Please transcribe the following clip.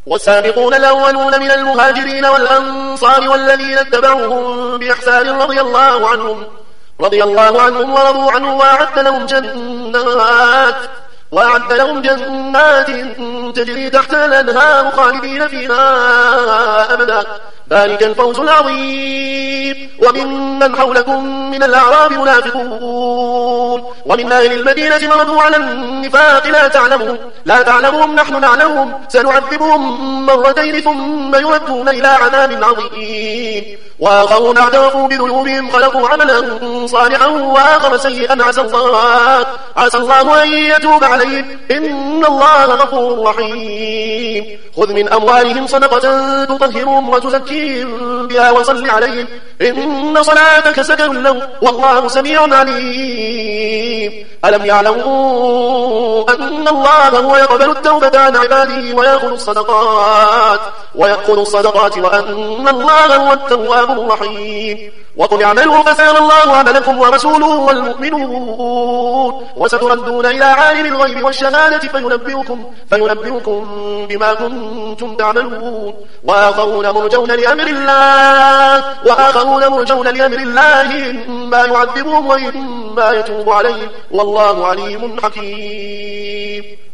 والسابقون الأولون من المهاجرين والأنصار والذين اتبعوهم بإحسان رضي الله عنهم ورضوا عنه وأعد لهم جنات تجري تحتها الأنهار خالدين فيها أبدا ذلك الفوز العظيم. وممن حولكم من الأعراب منافقون ومن أهل المدينة مردوا على النفاق لا تعلمهم نحن نعلمهم سنعذبهم مرتين ثم يردون إلى عذاب عظيم. وآخرون اعترفوا بذنوبهم خلقوا عملا صالحا وآخر سيئا عسى الله أن يتوب عليهم إن الله غفور رحيم. خذ من أموالهم صدقة تطهرهم وتزكيهم بها وصل عليهم إن صلاتك سكن لهم والله سميع عليم. ألم يعلموا أن الله هو يقبل التوبة عن عباده ويأخذ الصدقات وأن الله هو التواب الرحيم. وقل اعملوا فسيرى الله عملكم ورسوله والمؤمنون وستردون إلى عالم الغيب والشهادة فينبئكم بما كنتم تعملون. وآخرون مرجون لأمر الله إما يعذبهم وإما يتوب عليهم والله عليم حكيم.